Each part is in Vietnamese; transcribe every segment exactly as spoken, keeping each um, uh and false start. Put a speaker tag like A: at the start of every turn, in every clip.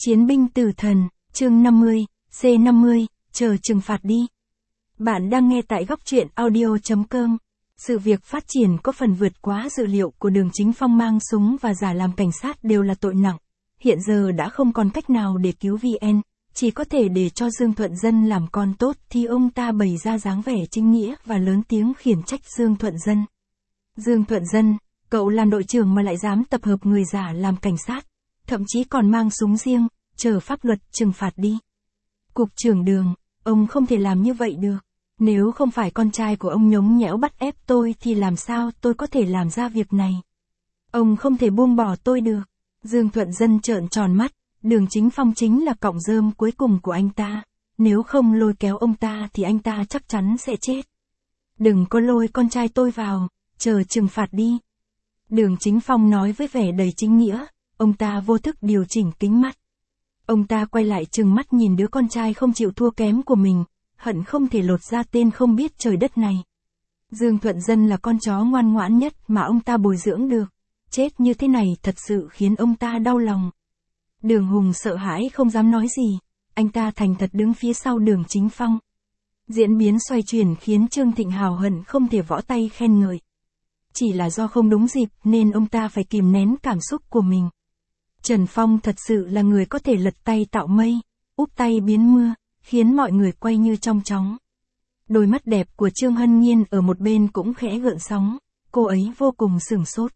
A: Chiến binh tử thần, chương năm mươi, C năm mươi, chờ trừng phạt đi. Bạn đang nghe tại góc truyện audio chấm com. Sự việc phát triển có phần vượt quá dự liệu của Đường Chính Phong, mang súng và giả làm cảnh sát đều là tội nặng. Hiện giờ đã không còn cách nào để cứu vê en, chỉ có thể để cho Dương Thuận Dân làm con tốt, thì ông ta bày ra dáng vẻ chính nghĩa và lớn tiếng khiển trách Dương Thuận Dân. Dương Thuận Dân, cậu làm đội trưởng mà lại dám tập hợp người giả làm cảnh sát, thậm chí còn mang súng riêng, chờ pháp luật trừng phạt đi. Cục trưởng Đường, ông không thể làm như vậy được. Nếu không phải con trai của ông nhống nhẽo bắt ép tôi thì làm sao tôi có thể làm ra việc này. Ông không thể buông bỏ tôi được. Dương Thuận Dân trợn tròn mắt, Đường Chính Phong chính là cọng rơm cuối cùng của anh ta. Nếu không lôi kéo ông ta thì anh ta chắc chắn sẽ chết. Đừng có lôi con trai tôi vào, chờ trừng phạt đi. Đường Chính Phong nói với vẻ đầy chính nghĩa, ông ta vô thức điều chỉnh kính mắt. Ông ta quay lại trừng mắt nhìn đứa con trai không chịu thua kém của mình, hận không thể lột ra tên không biết trời đất này. Dương Thuận Dân là con chó ngoan ngoãn nhất mà ông ta bồi dưỡng được. Chết như thế này thật sự khiến ông ta đau lòng. Đường Hùng sợ hãi không dám nói gì, anh ta thành thật đứng phía sau Đường Chính Phong. Diễn biến xoay chuyển khiến Trương Thịnh Hào hận không thể võ tay khen ngợi. Chỉ là do không đúng dịp nên ông ta phải kìm nén cảm xúc của mình. Trần Phong thật sự là người có thể lật tay tạo mây, úp tay biến mưa, khiến mọi người quay như trong chóng. Đôi mắt đẹp của Trương Hân Nhiên ở một bên cũng khẽ gợn sóng, cô ấy vô cùng sửng sốt.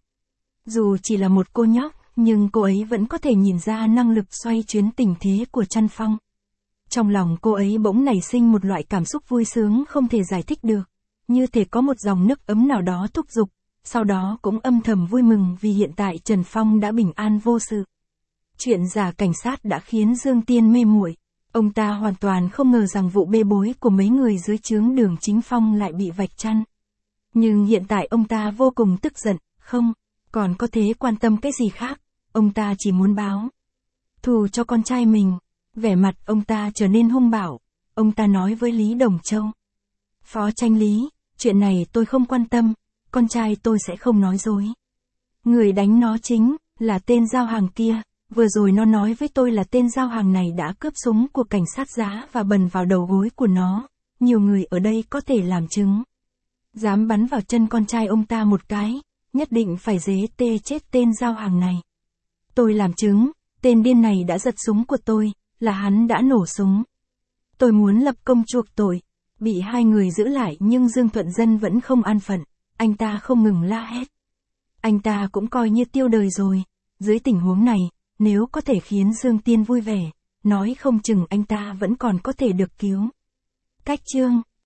A: Dù chỉ là một cô nhóc, nhưng cô ấy vẫn có thể nhìn ra năng lực xoay chuyến tình thế của Trần Phong. Trong lòng cô ấy bỗng nảy sinh một loại cảm xúc vui sướng không thể giải thích được, như thể có một dòng nước ấm nào đó thúc giục, sau đó cũng âm thầm vui mừng vì hiện tại Trần Phong đã bình an vô sự. Chuyện giả cảnh sát đã khiến Dương Tiên mê muội. Ông ta hoàn toàn không ngờ rằng vụ bê bối của mấy người dưới trướng Đường Chính Phong lại bị vạch trăn. Nhưng hiện tại ông ta vô cùng tức giận, không, còn có thể quan tâm cái gì khác, ông ta chỉ muốn báo thù cho con trai mình. Vẻ mặt ông ta trở nên hung bạo, ông ta nói với Lý Đồng Châu. Phó Tranh Lý, chuyện này tôi không quan tâm, con trai tôi sẽ không nói dối. Người đánh nó chính là tên giao hàng kia. Vừa rồi nó nói với tôi là tên giao hàng này đã cướp súng của cảnh sát Giá và bần vào đầu gối của nó. Nhiều người ở đây có thể làm chứng. Dám bắn vào chân con trai ông ta một cái, nhất định phải dế tê chết tên giao hàng này. Tôi làm chứng, tên điên này đã giật súng của tôi, là hắn đã nổ súng. Tôi muốn lập công chuộc tội. Bị hai người giữ lại nhưng Dương Thuận Dân vẫn không an phận, anh ta không ngừng la hét. Anh ta cũng coi như tiêu đời rồi. Dưới tình huống này, nếu có thể khiến Dương Tiên vui vẻ, nói không chừng anh ta vẫn còn có thể được cứu. Cách chương